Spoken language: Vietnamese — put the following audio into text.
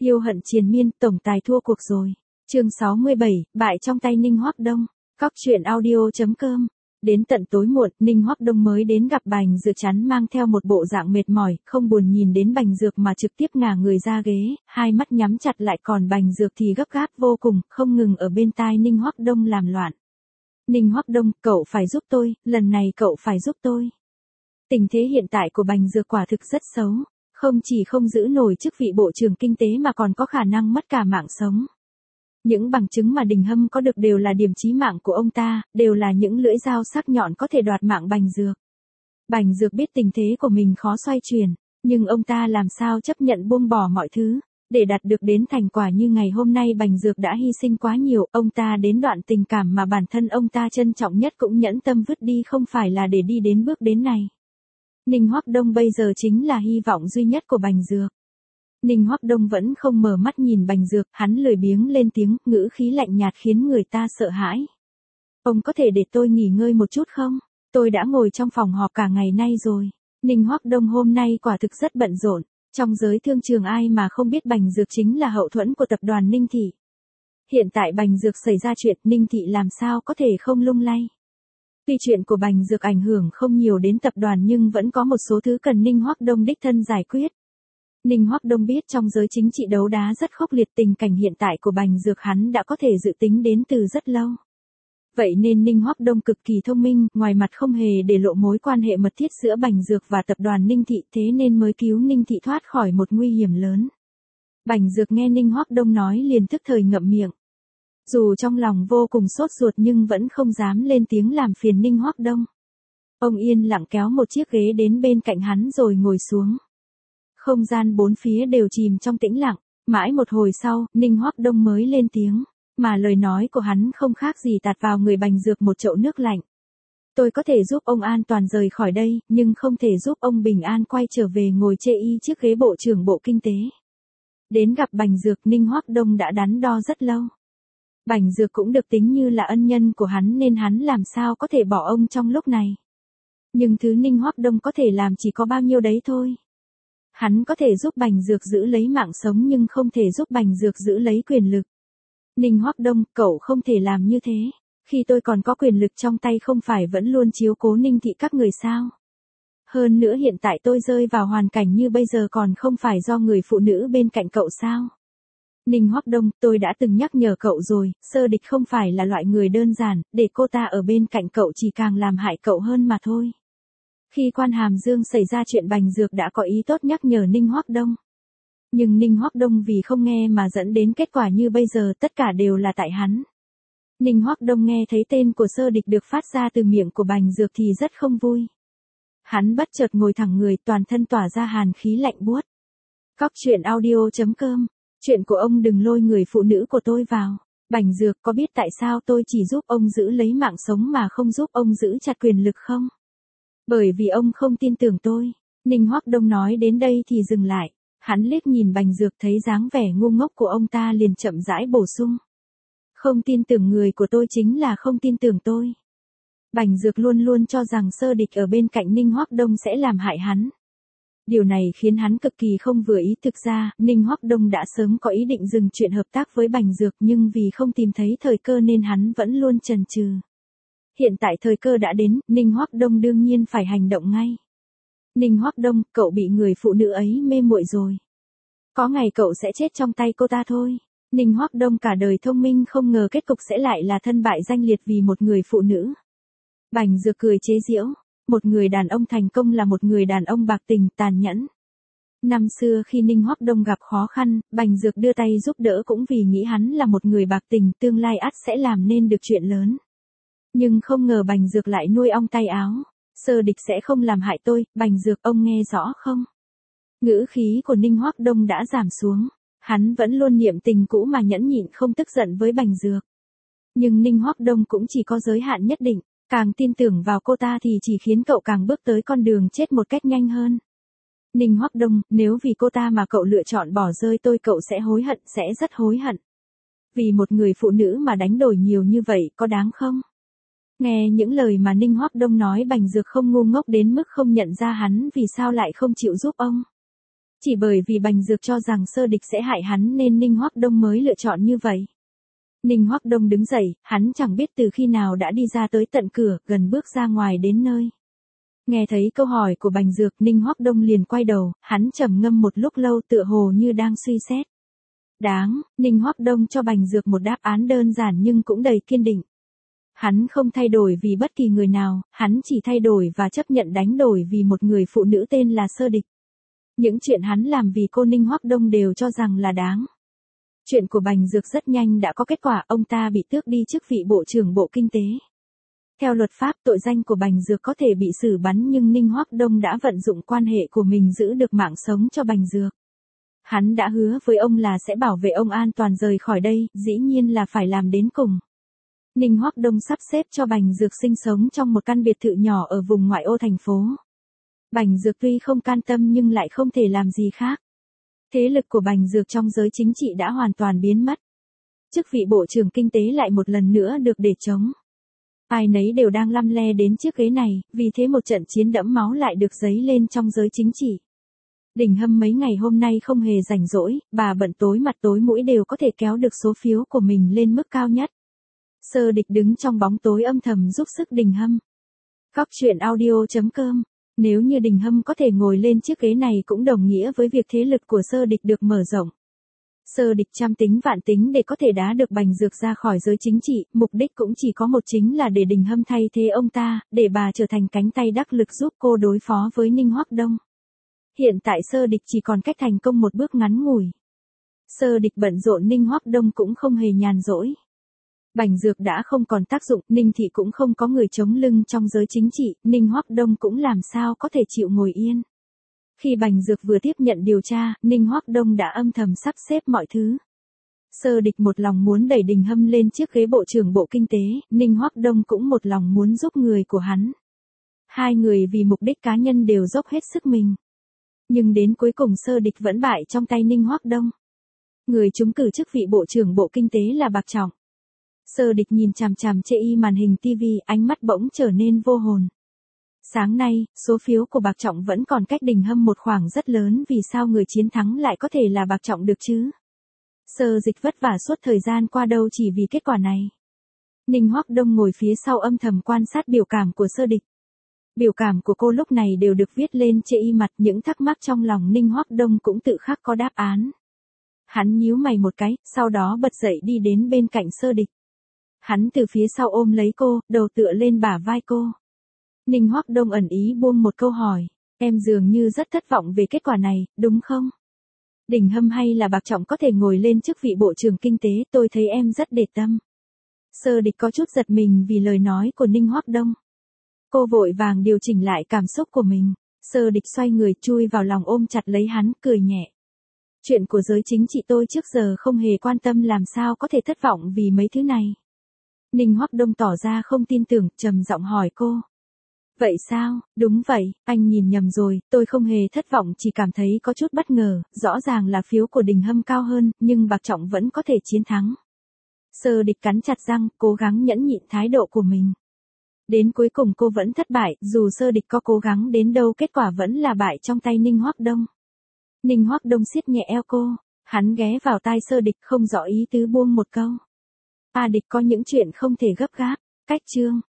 Yêu hận triền miên, tổng tài thua cuộc rồi. Chương 67, bại trong tay Ninh Hoắc Đông. Cóc truyện audio.com. Đến tận tối muộn, Ninh Hoắc Đông mới đến gặp Bành Dược chắn mang theo một bộ dạng mệt mỏi, không buồn nhìn đến Bành Dược mà trực tiếp ngả người ra ghế, hai mắt nhắm chặt lại, còn Bành Dược thì gấp gáp vô cùng, không ngừng ở bên tai Ninh Hoắc Đông làm loạn. Ninh Hoắc Đông, cậu phải giúp tôi, lần này cậu phải giúp tôi. Tình thế hiện tại của Bành Dược quả thực rất xấu, không chỉ không giữ nổi chức vị bộ trưởng kinh tế mà còn có khả năng mất cả mạng sống. Những bằng chứng mà Đình Hâm có được đều là điểm chí mạng của ông ta, đều là những lưỡi dao sắc nhọn có thể đoạt mạng Bành Dược. Bành Dược biết tình thế của mình khó xoay chuyển, nhưng ông ta làm sao chấp nhận buông bỏ mọi thứ, để đạt được đến thành quả như ngày hôm nay. Bành Dược đã hy sinh quá nhiều, ông ta đến đoạn tình cảm mà bản thân ông ta trân trọng nhất cũng nhẫn tâm vứt đi, không phải là để đi đến bước đến này. Ninh Hoắc Đông bây giờ chính là hy vọng duy nhất của Bành Dược. Ninh Hoắc Đông vẫn không mở mắt nhìn Bành Dược, hắn lười biếng lên tiếng, ngữ khí lạnh nhạt khiến người ta sợ hãi. Ông có thể để tôi nghỉ ngơi một chút không? Tôi đã ngồi trong phòng họp cả ngày nay rồi. Ninh Hoắc Đông hôm nay quả thực rất bận rộn. Trong giới thương trường ai mà không biết Bành Dược chính là hậu thuẫn của tập đoàn Ninh Thị. Hiện tại Bành Dược xảy ra chuyện, Ninh Thị làm sao có thể không lung lay. Tuy chuyện của Bành Dược ảnh hưởng không nhiều đến tập đoàn nhưng vẫn có một số thứ cần Ninh Hoắc Đông đích thân giải quyết. Ninh Hoắc Đông biết trong giới chính trị đấu đá rất khốc liệt, tình cảnh hiện tại của Bành Dược hắn đã có thể dự tính đến từ rất lâu. Vậy nên Ninh Hoắc Đông cực kỳ thông minh, ngoài mặt không hề để lộ mối quan hệ mật thiết giữa Bành Dược và tập đoàn Ninh Thị, thế nên mới cứu Ninh Thị thoát khỏi một nguy hiểm lớn. Bành Dược nghe Ninh Hoắc Đông nói liền tức thời ngậm miệng. Dù trong lòng vô cùng sốt ruột nhưng vẫn không dám lên tiếng làm phiền Ninh Hoắc Đông. Ông yên lặng kéo một chiếc ghế đến bên cạnh hắn rồi ngồi xuống. Không gian bốn phía đều chìm trong tĩnh lặng, mãi một hồi sau, Ninh Hoắc Đông mới lên tiếng, mà lời nói của hắn không khác gì tạt vào người Bành Dược một chậu nước lạnh. Tôi có thể giúp ông an toàn rời khỏi đây, nhưng không thể giúp ông bình an quay trở về ngồi chê y chiếc ghế bộ trưởng bộ kinh tế. Đến gặp Bành Dược, Ninh Hoắc Đông đã đắn đo rất lâu. Bành Dược cũng được tính như là ân nhân của hắn nên hắn làm sao có thể bỏ ông trong lúc này. Nhưng thứ Ninh Hoắc Đông có thể làm chỉ có bao nhiêu đấy thôi. Hắn có thể giúp Bành Dược giữ lấy mạng sống nhưng không thể giúp Bành Dược giữ lấy quyền lực. Ninh Hoắc Đông, cậu không thể làm như thế. Khi tôi còn có quyền lực trong tay không phải vẫn luôn chiếu cố Ninh Thị các người sao? Hơn nữa hiện tại tôi rơi vào hoàn cảnh như bây giờ còn không phải do người phụ nữ bên cạnh cậu sao? Ninh Hoắc Đông, tôi đã từng nhắc nhở cậu rồi, Sơ Địch không phải là loại người đơn giản, để cô ta ở bên cạnh cậu chỉ càng làm hại cậu hơn mà thôi. Khi Quan Hàm Dương xảy ra chuyện Bành Dược đã có ý tốt nhắc nhở Ninh Hoắc Đông. Nhưng Ninh Hoắc Đông vì không nghe mà dẫn đến kết quả như bây giờ, tất cả đều là tại hắn. Ninh Hoắc Đông nghe thấy tên của Sơ Địch được phát ra từ miệng của Bành Dược thì rất không vui. Hắn bất chợt ngồi thẳng người, toàn thân tỏa ra hàn khí lạnh buốt. Cóc truyện audio.com. Chuyện của ông đừng lôi người phụ nữ của tôi vào. Bành Dược, có biết tại sao tôi chỉ giúp ông giữ lấy mạng sống mà không giúp ông giữ chặt quyền lực không? Bởi vì ông không tin tưởng tôi. Ninh Hoắc Đông nói đến đây thì dừng lại. Hắn liếc nhìn Bành Dược thấy dáng vẻ ngu ngốc của ông ta liền chậm rãi bổ sung. Không tin tưởng người của tôi chính là không tin tưởng tôi. Bành Dược luôn luôn cho rằng Sơ Địch ở bên cạnh Ninh Hoắc Đông sẽ làm hại hắn. Điều này khiến hắn cực kỳ không vừa ý. Thực ra, Ninh Hoắc Đông đã sớm có ý định dừng chuyện hợp tác với Bành Dược nhưng vì không tìm thấy thời cơ nên hắn vẫn luôn chần chừ. Hiện tại thời cơ đã đến, Ninh Hoắc Đông đương nhiên phải hành động ngay. Ninh Hoắc Đông, cậu bị người phụ nữ ấy mê muội rồi. Có ngày cậu sẽ chết trong tay cô ta thôi. Ninh Hoắc Đông cả đời thông minh không ngờ kết cục sẽ lại là thân bại danh liệt vì một người phụ nữ. Bành Dược cười chế giễu. Một người đàn ông thành công là một người đàn ông bạc tình, tàn nhẫn. Năm xưa khi Ninh Hoắc Đông gặp khó khăn, Bành Dược đưa tay giúp đỡ cũng vì nghĩ hắn là một người bạc tình, tương lai ắt sẽ làm nên được chuyện lớn. Nhưng không ngờ Bành Dược lại nuôi ong tay áo. Sơ Địch sẽ không làm hại tôi, Bành Dược, ông nghe rõ không? Ngữ khí của Ninh Hoắc Đông đã giảm xuống. Hắn vẫn luôn niệm tình cũ mà nhẫn nhịn không tức giận với Bành Dược. Nhưng Ninh Hoắc Đông cũng chỉ có giới hạn nhất định. Càng tin tưởng vào cô ta thì chỉ khiến cậu càng bước tới con đường chết một cách nhanh hơn. Ninh Hoắc Đông, nếu vì cô ta mà cậu lựa chọn bỏ rơi tôi cậu sẽ hối hận, sẽ rất hối hận. Vì một người phụ nữ mà đánh đổi nhiều như vậy có đáng không? Nghe những lời mà Ninh Hoắc Đông nói Bành Dược không ngu ngốc đến mức không nhận ra hắn vì sao lại không chịu giúp ông. Chỉ bởi vì Bành Dược cho rằng Sơ Địch sẽ hại hắn nên Ninh Hoắc Đông mới lựa chọn như vậy. Ninh Hoắc Đông đứng dậy, hắn chẳng biết từ khi nào đã đi ra tới tận cửa, gần bước ra ngoài đến nơi. Nghe thấy câu hỏi của Bành Dược, Ninh Hoắc Đông liền quay đầu, hắn trầm ngâm một lúc lâu tựa hồ như đang suy xét. Đáng, Ninh Hoắc Đông cho Bành Dược một đáp án đơn giản nhưng cũng đầy kiên định. Hắn không thay đổi vì bất kỳ người nào, hắn chỉ thay đổi và chấp nhận đánh đổi vì một người phụ nữ tên là Sơ Địch. Những chuyện hắn làm vì cô Ninh Hoắc Đông đều cho rằng là đáng. Chuyện của Bành Dược rất nhanh đã có kết quả, ông ta bị tước đi chức vị Bộ trưởng Bộ Kinh tế. Theo luật pháp, tội danh của Bành Dược có thể bị xử bắn nhưng Ninh Hoắc Đông đã vận dụng quan hệ của mình giữ được mạng sống cho Bành Dược. Hắn đã hứa với ông là sẽ bảo vệ ông an toàn rời khỏi đây, dĩ nhiên là phải làm đến cùng. Ninh Hoắc Đông sắp xếp cho Bành Dược sinh sống trong một căn biệt thự nhỏ ở vùng ngoại ô thành phố. Bành Dược tuy không can tâm nhưng lại không thể làm gì khác. Thế lực của Bành Dược trong giới chính trị đã hoàn toàn biến mất. Chức vị Bộ trưởng Kinh tế lại một lần nữa được để trống. Ai nấy đều đang lăm le đến chiếc ghế này, vì thế một trận chiến đẫm máu lại được dấy lên trong giới chính trị. Đình Hâm mấy ngày hôm nay không hề rảnh rỗi, bà bận tối mặt tối mũi đều có thể kéo được số phiếu của mình lên mức cao nhất. Sơ Địch đứng trong bóng tối âm thầm giúp sức Đình Hâm. Góc truyện audio.com. Nếu như Đình Hâm có thể ngồi lên chiếc ghế này cũng đồng nghĩa với việc thế lực của Sơ Địch được mở rộng. Sơ Địch trăm tính vạn tính để có thể đá được Bành Dược ra khỏi giới chính trị, mục đích cũng chỉ có một, chính là để Đình Hâm thay thế ông ta, để bà trở thành cánh tay đắc lực giúp cô đối phó với Ninh Hoắc Đông. Hiện tại Sơ Địch chỉ còn cách thành công một bước ngắn ngủi. Sơ Địch bận rộn, Ninh Hoắc Đông cũng không hề nhàn rỗi. Bành Dược đã không còn tác dụng, Ninh Thị cũng không có người chống lưng trong giới chính trị, Ninh Hoắc Đông cũng làm sao có thể chịu ngồi yên. Khi Bành Dược vừa tiếp nhận điều tra, Ninh Hoắc Đông đã âm thầm sắp xếp mọi thứ. Sơ Địch một lòng muốn đẩy Đình Hâm lên chiếc ghế Bộ trưởng Bộ Kinh tế, Ninh Hoắc Đông cũng một lòng muốn giúp người của hắn. Hai người vì mục đích cá nhân đều dốc hết sức mình. Nhưng đến cuối cùng Sơ Địch vẫn bại trong tay Ninh Hoắc Đông. Người trúng cử chức vị Bộ trưởng Bộ Kinh tế là Bạc Trọng. Sơ Địch nhìn chằm chằm chê y màn hình TV, ánh mắt bỗng trở nên vô hồn. Sáng nay, số phiếu của Bạc Trọng vẫn còn cách Đình Hâm một khoảng rất lớn, vì sao người chiến thắng lại có thể là Bạc Trọng được chứ? Sơ Dịch vất vả suốt thời gian qua đâu chỉ vì kết quả này. Ninh Hoắc Đông ngồi phía sau âm thầm quan sát biểu cảm của Sơ Địch. Biểu cảm của cô lúc này đều được viết lên chê y mặt, những thắc mắc trong lòng Ninh Hoắc Đông cũng tự khắc có đáp án. Hắn nhíu mày một cái, sau đó bật dậy đi đến bên cạnh Sơ Địch. Hắn từ phía sau ôm lấy cô, đầu tựa lên bả vai cô. Ninh Hoắc Đông ẩn ý buông một câu hỏi, em dường như rất thất vọng về kết quả này, đúng không? Đình Hâm hay là Bạc Trọng có thể ngồi lên chức vị Bộ trưởng Kinh tế, tôi thấy em rất để tâm. Sơ Địch có chút giật mình vì lời nói của Ninh Hoắc Đông. Cô vội vàng điều chỉnh lại cảm xúc của mình. Sơ Địch xoay người chui vào lòng ôm chặt lấy hắn, cười nhẹ. Chuyện của giới chính trị tôi trước giờ không hề quan tâm, làm sao có thể thất vọng vì mấy thứ này. Ninh Hoắc Đông tỏ ra không tin tưởng, trầm giọng hỏi cô. Vậy sao? Đúng vậy, anh nhìn nhầm rồi, tôi không hề thất vọng, chỉ cảm thấy có chút bất ngờ, rõ ràng là phiếu của Đình Hâm cao hơn, nhưng Bạc Trọng vẫn có thể chiến thắng. Sơ Địch cắn chặt răng, cố gắng nhẫn nhịn thái độ của mình. Đến cuối cùng cô vẫn thất bại, dù Sơ Địch có cố gắng đến đâu kết quả vẫn là bại trong tay Ninh Hoắc Đông. Ninh Hoắc Đông siết nhẹ eo cô, hắn ghé vào tai Sơ Địch không rõ ý tứ buông một câu. Địch có những chuyện không thể gấp gáp, cách chương.